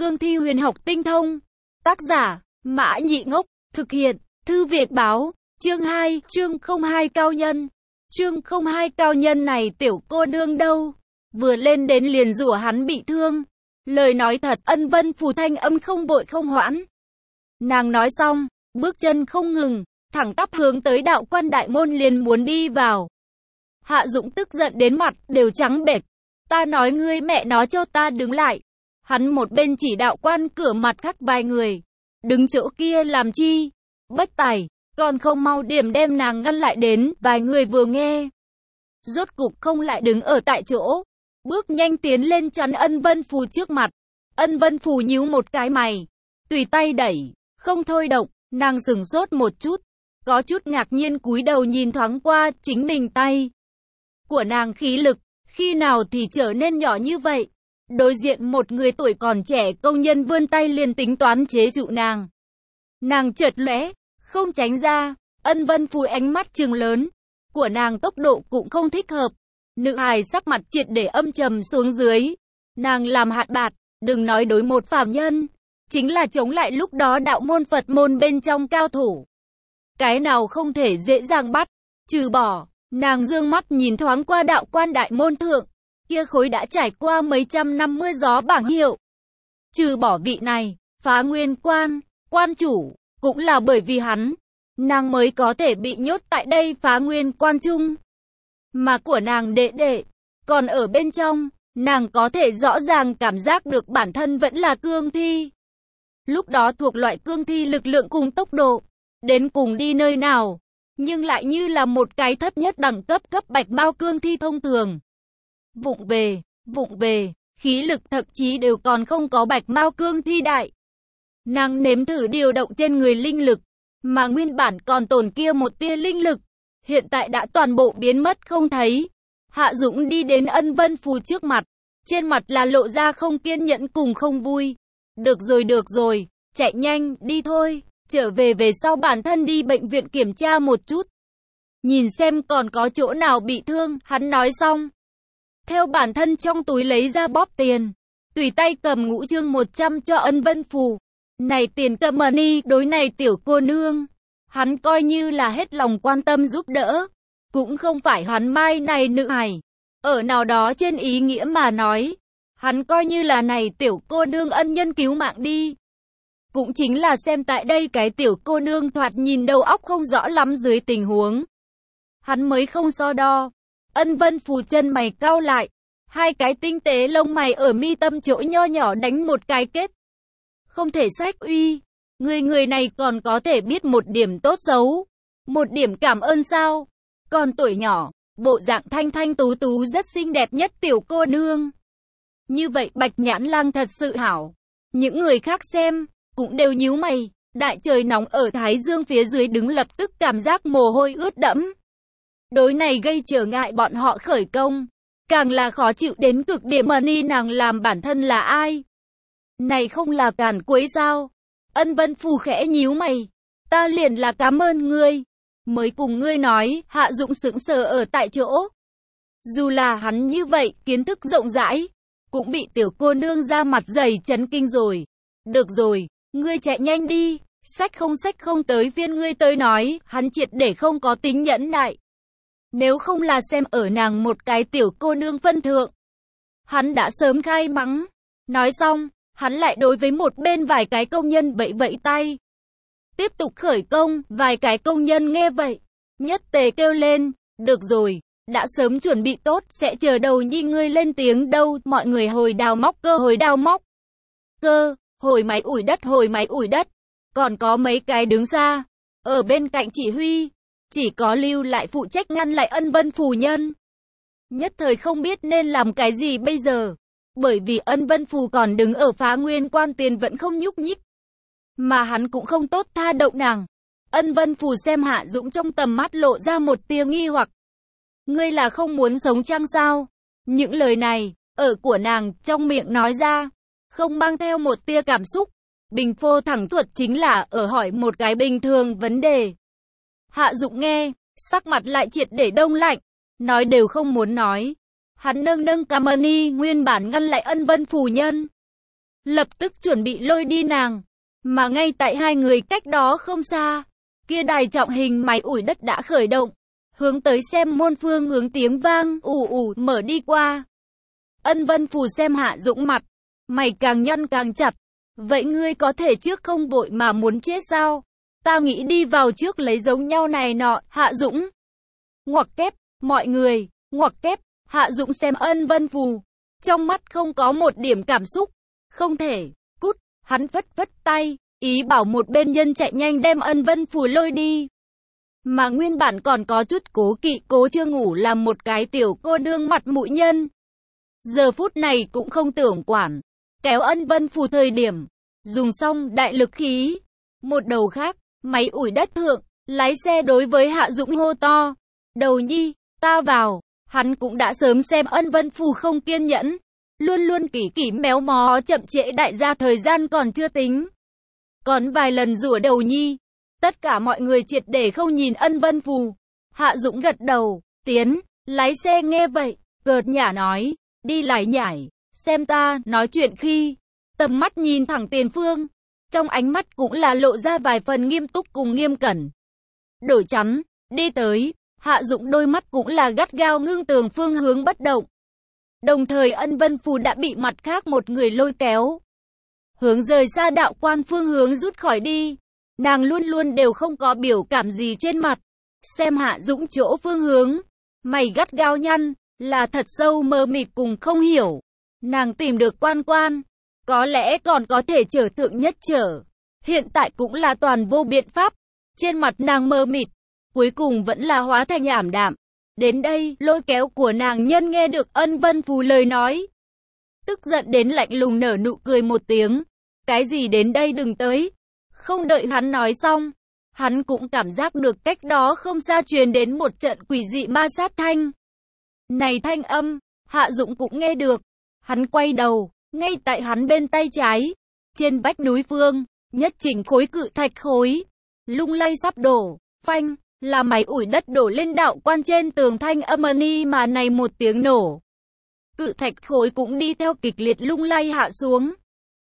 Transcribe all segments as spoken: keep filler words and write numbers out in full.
cương thi huyền học tinh thông. Tác giả, Mã Nhị Ngốc, thực hiện, Thư Việt Báo, chương hai, chương không hai cao nhân. Chương không hai cao nhân này tiểu cô nương đâu, vừa lên đến liền rủa hắn bị thương. Lời nói thật, Ân Vân Phù thanh âm không vội không hoãn. Nàng nói xong, bước chân không ngừng, thẳng tắp hướng tới đạo quan đại môn liền muốn đi vào. Hạ Dũng tức giận đến mặt đều trắng bệch. Ta nói ngươi mẹ nó cho ta đứng lại. Hắn một bên chỉ đạo quan cửa mặt khác vài người. Đứng chỗ kia làm chi? Bất tài, còn không mau điểm đem nàng ngăn lại đến. Vài người vừa nghe, rốt cục không lại đứng ở tại chỗ, bước nhanh tiến lên chắn Ân Vân Phù trước mặt. Ân Vân Phù nhíu một cái mày, tùy tay đẩy, không thôi động. Nàng sửng sốt một chút, có chút ngạc nhiên cúi đầu nhìn thoáng qua chính mình tay của nàng, khí lực khi nào thì trở nên nhỏ như vậy. Đối diện một người tuổi còn trẻ công nhân vươn tay liền tính toán chế trụ nàng. Nàng chợt lóe, không tránh ra. Ân Vân Phù ánh mắt trừng lớn, của nàng tốc độ cũng không thích hợp. Nữ hài sắc mặt triệt để âm trầm xuống dưới. Nàng làm hạt bạt, đừng nói đối một phàm nhân, chính là chống lại lúc đó đạo môn Phật môn bên trong cao thủ, cái nào không thể dễ dàng bắt, trừ bỏ. Nàng dương mắt nhìn thoáng qua đạo quan đại môn thượng, kia khối đã trải qua mấy trăm năm mưa gió bảng hiệu. Trừ bỏ vị này, Phá Nguyên quan, quan chủ, cũng là bởi vì hắn, nàng mới có thể bị nhốt tại đây Phá Nguyên quan chung. Mà của nàng đệ đệ, còn ở bên trong, nàng có thể rõ ràng cảm giác được bản thân vẫn là cương thi. Lúc đó thuộc loại cương thi lực lượng cùng tốc độ, đến cùng đi nơi nào, nhưng lại như là một cái thấp nhất đẳng cấp cấp bạch bao cương thi thông thường. Vụng về, vụng về, khí lực thậm chí đều còn không có bạch mao cương thi đại. Nàng nếm thử điều động trên người linh lực, mà nguyên bản còn tồn kia một tia linh lực, hiện tại đã toàn bộ biến mất không thấy. Hạ Dũng đi đến Ân Vân Phù trước mặt, trên mặt là lộ ra không kiên nhẫn cùng không vui. Được rồi được rồi, chạy nhanh, đi thôi, trở về về sau bản thân đi bệnh viện kiểm tra một chút. Nhìn xem còn có chỗ nào bị thương, hắn nói xong. Theo bản thân trong túi lấy ra bóp tiền, tùy tay cầm ngũ chương một trăm cho Ân Vân Phù. Này tiền cầm money, đối này tiểu cô nương, hắn coi như là hết lòng quan tâm giúp đỡ. Cũng không phải hắn mai này nữ hài, ở nào đó trên ý nghĩa mà nói, hắn coi như là này tiểu cô nương ân nhân cứu mạng đi. Cũng chính là xem tại đây cái tiểu cô nương thoạt nhìn đầu óc không rõ lắm dưới tình huống, hắn mới không so đo. Ân Vân Phù chân mày cau lại, hai cái tinh tế lông mày ở mi tâm chỗ nho nhỏ đánh một cái kết. Không thể sách uy, người người này còn có thể biết một điểm tốt xấu, một điểm cảm ơn sao? Còn tuổi nhỏ, bộ dạng thanh thanh tú tú rất xinh đẹp nhất tiểu cô nương. Như vậy Bạch Nhãn Lang thật sự hảo. Những người khác xem, cũng đều nhíu mày. Đại trời nóng ở Thái Dương phía dưới đứng lập tức cảm giác mồ hôi ướt đẫm. Đối này gây trở ngại bọn họ khởi công, càng là khó chịu đến cực điểm. Money nàng làm bản thân là ai? Này không là càn quấy sao? Ân Vân Phù khẽ nhíu mày. Ta liền là cảm ơn ngươi. Mới cùng ngươi nói. Hạ Dũng sững sờ ở tại chỗ. Dù là hắn như vậy, kiến thức rộng rãi, cũng bị tiểu cô nương ra mặt dày chấn kinh rồi. Được rồi, ngươi chạy nhanh đi, sách không sách không tới phiên ngươi tới nói. Hắn triệt để không có tính nhẫn nại. Nếu không là xem ở nàng một cái tiểu cô nương phân thượng, hắn đã sớm khai mắng. Nói xong, hắn lại đối với một bên vài cái công nhân vẫy vẫy tay, tiếp tục khởi công. Vài cái công nhân nghe vậy, nhất tề kêu lên, được rồi, đã sớm chuẩn bị tốt, sẽ chờ đầu nhi ngươi lên tiếng đâu. Mọi người hồi đào móc cơ, hồi đào móc cơ, hồi máy ủi đất, hồi máy ủi đất. Còn có mấy cái đứng xa, ở bên cạnh chỉ huy, chỉ có lưu lại phụ trách ngăn lại Ân Vân Phù nhân. Nhất thời không biết nên làm cái gì bây giờ, bởi vì Ân Vân Phù còn đứng ở Phá Nguyên quan tiền vẫn không nhúc nhích, mà hắn cũng không tốt tha động nàng. Ân Vân Phù xem Hạ Dũng trong tầm mắt lộ ra một tia nghi hoặc. Ngươi là không muốn sống chăng sao? Những lời này, ở của nàng, trong miệng nói ra, không mang theo một tia cảm xúc. Bình phô thẳng thuật chính là ở hỏi một cái bình thường vấn đề. Hạ Dũng nghe, sắc mặt lại triệt để đông lạnh, nói đều không muốn nói. Hắn nâng nâng cằm money, nguyên bản ngăn lại Ân Vân Phù nhân. lập tức chuẩn bị lôi đi nàng. Mà ngay tại hai người cách đó không xa, kia đài trọng hình máy ủi đất đã khởi động, hướng tới xem môn phương hướng tiếng vang ù ù mở đi qua. Ân Vân Phù xem Hạ Dũng mặt, mày càng nhăn càng chặt. Vậy ngươi có thể trước không vội mà muốn chết sao? Ta nghĩ đi vào trước lấy giống nhau này nọ. Hạ Dũng ngoặc kép, mọi người, ngoặc kép. Hạ Dũng xem Ân Vân Phù, trong mắt không có một điểm cảm xúc. Không thể, cút, hắn vất vất tay, ý bảo một bên nhân chạy nhanh đem Ân Vân Phù lôi đi. Mà nguyên bản còn có chút cố kỵ Cố Chưa Ngủ là một cái tiểu cô nương mặt mũi nhân. Giờ phút này cũng không tưởng quản, kéo Ân Vân Phù thời điểm, dùng xong đại lực khí. Một đầu khác, máy ủi đất thượng, lái xe đối với Hạ Dũng hô to. Đầu nhi, ta vào. Hắn cũng đã sớm xem Ân Vân Phù không kiên nhẫn, luôn luôn kỳ kỳ méo mó chậm trễ đại gia thời gian còn chưa tính. Còn vài lần rủa đầu nhi, tất cả mọi người triệt để không nhìn Ân Vân Phù. Hạ Dũng gật đầu, tiến, lái xe nghe vậy, cợt nhả nói, đi lại nhảy, xem ta nói chuyện khi, tầm mắt nhìn thẳng tiền phương, trong ánh mắt cũng là lộ ra vài phần nghiêm túc cùng nghiêm cẩn. Đổi chắn, đi tới, Hạ Dũng đôi mắt cũng là gắt gao ngưng tường phương hướng bất động. Đồng thời Ân Vân Phù đã bị mặt khác một người lôi kéo, hướng rời xa đạo quan phương hướng rút khỏi đi. Nàng luôn luôn đều không có biểu cảm gì trên mặt, xem Hạ Dũng chỗ phương hướng, mày gắt gao nhăn, là thật sâu mờ mịt cùng không hiểu. Nàng tìm được quan quan, có lẽ còn có thể trở thượng nhất trở, hiện tại cũng là toàn vô biện pháp. Trên mặt nàng mờ mịt, cuối cùng vẫn là hóa thành ảm đạm. Đến đây, lôi kéo của nàng nhân nghe được Ân Vân Phù lời nói, tức giận đến lạnh lùng nở nụ cười một tiếng. Cái gì đến đây đừng tới. Không đợi hắn nói xong, hắn cũng cảm giác được cách đó không xa truyền đến một trận quỷ dị ma sát thanh. Này thanh âm, Hạ Dũng cũng nghe được. Hắn quay đầu, ngay tại hắn bên tay trái, trên vách núi phương, nhất chỉnh khối cự thạch khối, lung lay sắp đổ, phanh, là máy ủi đất đổ lên đạo quan trên tường thanh âm ni mà này một tiếng nổ. Cự thạch khối cũng đi theo kịch liệt lung lay hạ xuống.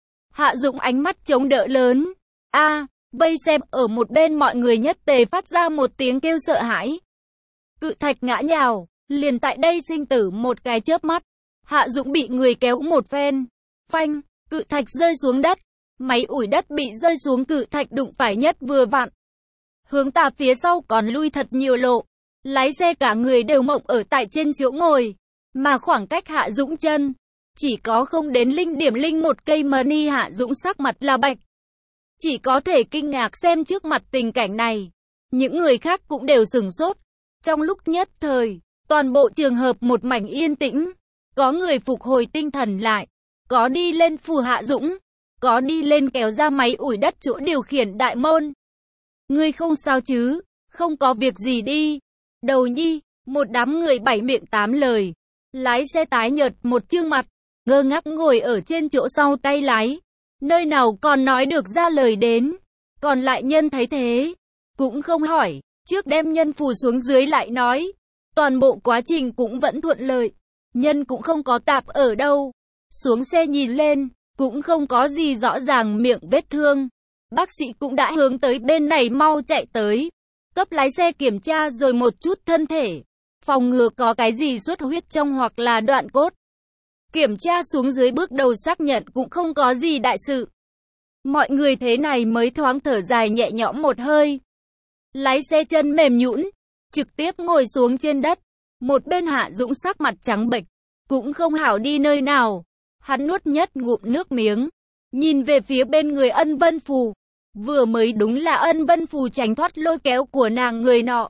Hạ Dũng ánh mắt chống đỡ lớn. A, à, vây xem ở một bên mọi người nhất tề phát ra một tiếng kêu sợ hãi. Cự thạch ngã nhào, liền tại đây sinh tử một cái chớp mắt. Hạ Dũng bị người kéo một phen. Phanh, cự thạch rơi xuống đất. Máy ủi đất bị rơi xuống cự thạch đụng phải nhất vừa vặn. Hướng tà phía sau còn lui thật nhiều lộ. Lái xe cả người đều mộng ở tại trên chỗ ngồi. Mà khoảng cách Hạ Dũng chân, chỉ có không đến linh điểm linh một cây mà ni. Hạ Dũng sắc mặt là bạch, chỉ có thể kinh ngạc xem trước mặt tình cảnh này. Những người khác cũng đều sửng sốt. Trong lúc nhất thời, toàn bộ trường hợp một mảnh yên tĩnh. Có người phục hồi tinh thần lại, có đi lên phù Hạ Dũng, có đi lên kéo ra máy ủi đất chỗ điều khiển đại môn. Ngươi không sao chứ, không có việc gì đi. Đầu nhi, một đám người bảy miệng tám lời. Lái xe tái nhợt một trương mặt, ngơ ngác ngồi ở trên chỗ sau tay lái. Nơi nào còn nói được ra lời đến. Còn lại nhân thấy thế, cũng không hỏi, trước đem nhân phù xuống dưới lại nói. Toàn bộ quá trình cũng vẫn thuận lợi. Nhân cũng không có tạp ở đâu. Xuống xe nhìn lên, cũng không có gì rõ ràng miệng vết thương. Bác sĩ cũng đã hướng tới bên này mau chạy tới. Cấp lái xe kiểm tra rồi một chút thân thể, phòng ngừa có cái gì xuất huyết trong hoặc là đoạn cốt. Kiểm tra xuống dưới bước đầu xác nhận cũng không có gì đại sự. Mọi người thế này mới thoáng thở dài nhẹ nhõm một hơi. Lái xe chân mềm nhũn, trực tiếp ngồi xuống trên đất. Một bên Hạ Dũng sắc mặt trắng bệch, cũng không hảo đi nơi nào. Hắn nuốt nhất ngụm nước miếng, nhìn về phía bên người Ân Vân Phù. Vừa mới đúng là Ân Vân Phù tránh thoát lôi kéo của nàng người nọ,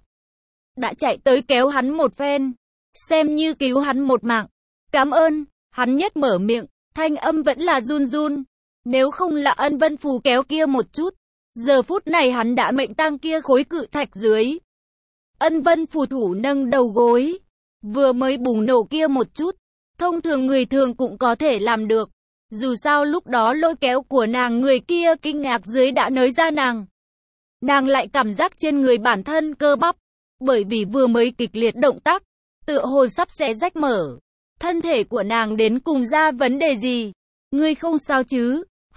đã chạy tới kéo hắn một phen, xem như cứu hắn một mạng. Cảm ơn, hắn nhất mở miệng, thanh âm vẫn là run run. Nếu không là Ân Vân Phù kéo kia một chút, giờ phút này hắn đã mệnh tang kia khối cự thạch dưới. Ân Vân Phù thủ nâng đầu gối, vừa mới bùng nổ kia một chút, thông thường người thường cũng có thể làm được. Dù sao lúc đó lôi kéo của nàng người kia kinh ngạc dưới đã nới ra nàng. Nàng lại cảm giác trên người bản thân cơ bắp, bởi vì vừa mới kịch liệt động tác, tựa hồ sắp sẽ rách mở. Thân thể của nàng đến cùng ra vấn đề gì? Ngươi không sao chứ?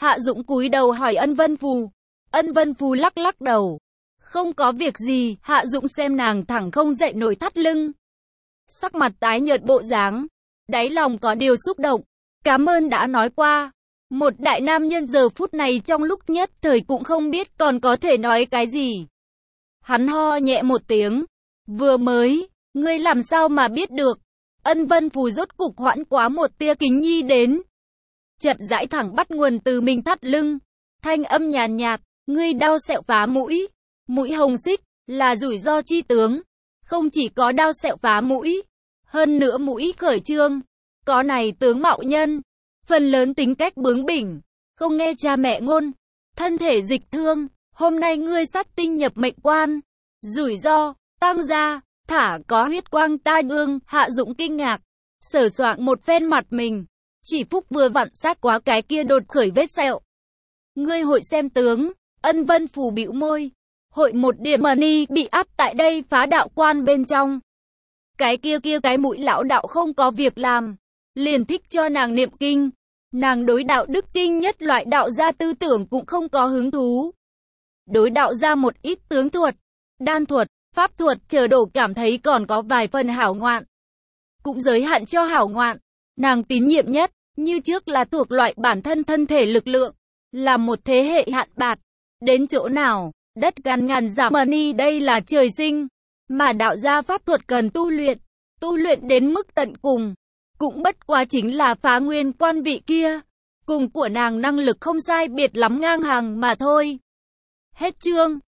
Hạ Dũng cúi đầu hỏi Ân Vân Phù. Ân Vân Phù lắc lắc đầu. Không có việc gì. Hạ Dũng xem nàng thẳng không dậy nổi thắt lưng. Sắc mặt tái nhợt bộ dáng. Đáy lòng có điều xúc động. Cảm ơn đã nói qua. Một đại nam nhân giờ phút này trong lúc nhất thời cũng không biết còn có thể nói cái gì. Hắn ho nhẹ một tiếng. Vừa mới, ngươi làm sao mà biết được? Ân Vân Phù rốt cục hoãn quá một tia kính nhi đến. Chậm rãi thẳng bắt nguồn từ mình thắt lưng. Thanh âm nhàn nhạt, ngươi đau sẹo phá mũi. Mũi hồng xích, là rủi ro chi tướng. Không chỉ có đau sẹo phá mũi, hơn nữa mũi khởi trương. Có này tướng mạo nhân, phần lớn tính cách bướng bỉnh, không nghe cha mẹ ngôn, thân thể dịch thương. Hôm nay ngươi sát tinh nhập mệnh quan, rủi ro, tăng gia, thả có huyết quang tai ương. Hạ Dũng kinh ngạc, sờ soạng một phen mặt mình, chỉ phúc vừa vặn sát quá cái kia đột khởi vết sẹo. Ngươi hội xem tướng. Ân Vân Phù bĩu môi, hội một điểm mà ni bị áp tại đây phá đạo quan bên trong. Cái kia kia cái mũi lão đạo không có việc làm, liền thích cho nàng niệm kinh. Nàng đối đạo đức kinh nhất loại đạo gia tư tưởng cũng không có hứng thú. Đối đạo gia một ít tướng thuật, đan thuật, pháp thuật chờ đổ cảm thấy còn có vài phần hảo ngoạn. Cũng giới hạn cho hảo ngoạn. Nàng tín nhiệm nhất, như trước là thuộc loại bản thân thân thể lực lượng, là một thế hệ hạn bạt. Đến chỗ nào, đất gan ngàn giảm mà ni đây là trời sinh. Mà đạo gia pháp thuật cần tu luyện, tu luyện đến mức tận cùng. Cũng bất quá chính là phá nguyên quan vị kia. Cùng của nàng năng lực không sai biệt lắm ngang hàng mà thôi. Hết chương.